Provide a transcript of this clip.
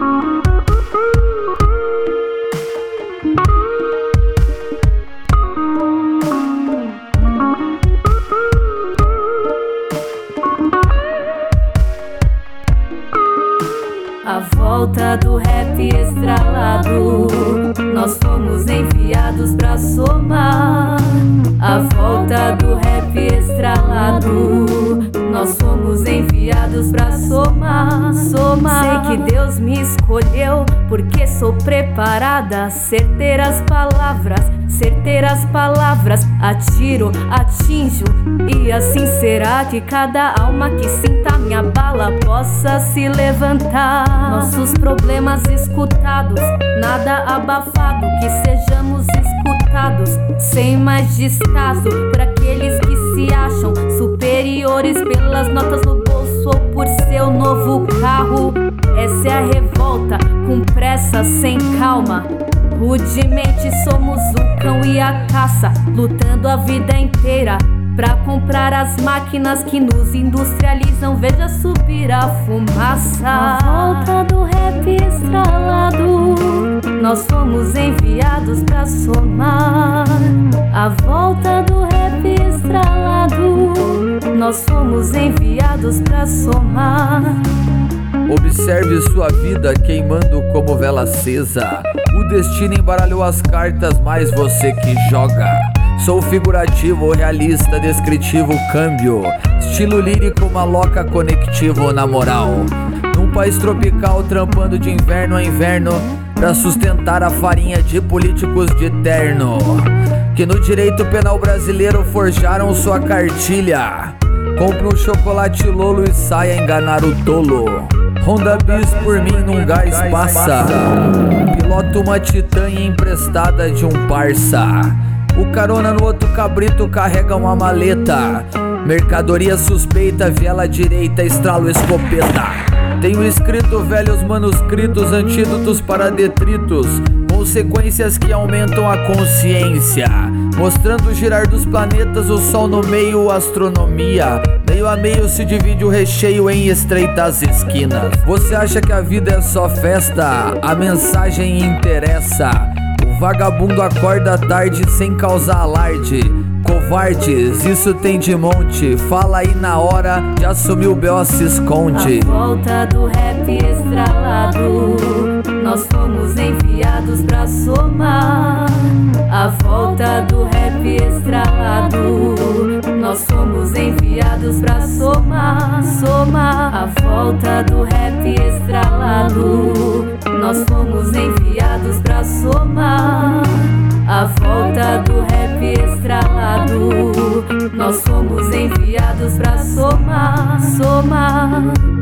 A volta do rap estralado, nós fomos enviados pra somar. A volta do rap estralado, nós fomos enviados pra somar. Sei que Deus me escolheu porque sou preparada. Certeiras palavras, atiro, atinjo. E assim será que cada alma que sinta minha bala possa se levantar. Nossos problemas escutados, nada abafado, que sejamos escutados sem mais descaso. Por aqueles que se acham superiores pelas notas no bolso ou por seu novo carro. Essa é a revolta, com pressa, sem calma. Rudemente somos o cão e a caça, lutando a vida inteira pra comprar as máquinas que nos industrializam. Veja subir a fumaça. A volta do rap estralado, nós fomos enviados pra somar. A volta do rap estralado, nós fomos enviados pra somar. Observe sua vida queimando como vela acesa. O destino embaralhou as cartas, mas você que joga. Sou figurativo, realista, descritivo, câmbio. Estilo lírico, maloca, conectivo, na moral. Num país tropical, trampando de inverno a inverno pra sustentar a farinha de políticos de terno, que no direito penal brasileiro forjaram sua cartilha. Compre um chocolate Lolo e saia enganar o tolo. Honda Bis por mim num gás passa. Piloto uma Titanha emprestada de um parça. O carona no outro cabrito carrega uma maleta. Mercadoria suspeita, viela direita, estralo escopeta. Tenho escrito velhos manuscritos, antídotos para detritos, consequências que aumentam a consciência, mostrando o girar dos planetas, o sol no meio, astronomia. Meio a meio se divide o recheio em estreitas esquinas. Você acha que a vida é só festa? A mensagem interessa. O vagabundo acorda tarde sem causar alarde. Covardes, isso tem de monte. Fala aí na hora de assumir o B.O. se esconde. A volta do rap estralado, nós fomos enviados pra somar. A volta do rap estralado, nós fomos enviados pra somar. A volta do rap estralado, nós fomos enviados pra somar. A volta do rap estralado, nós fomos enviados pra somar.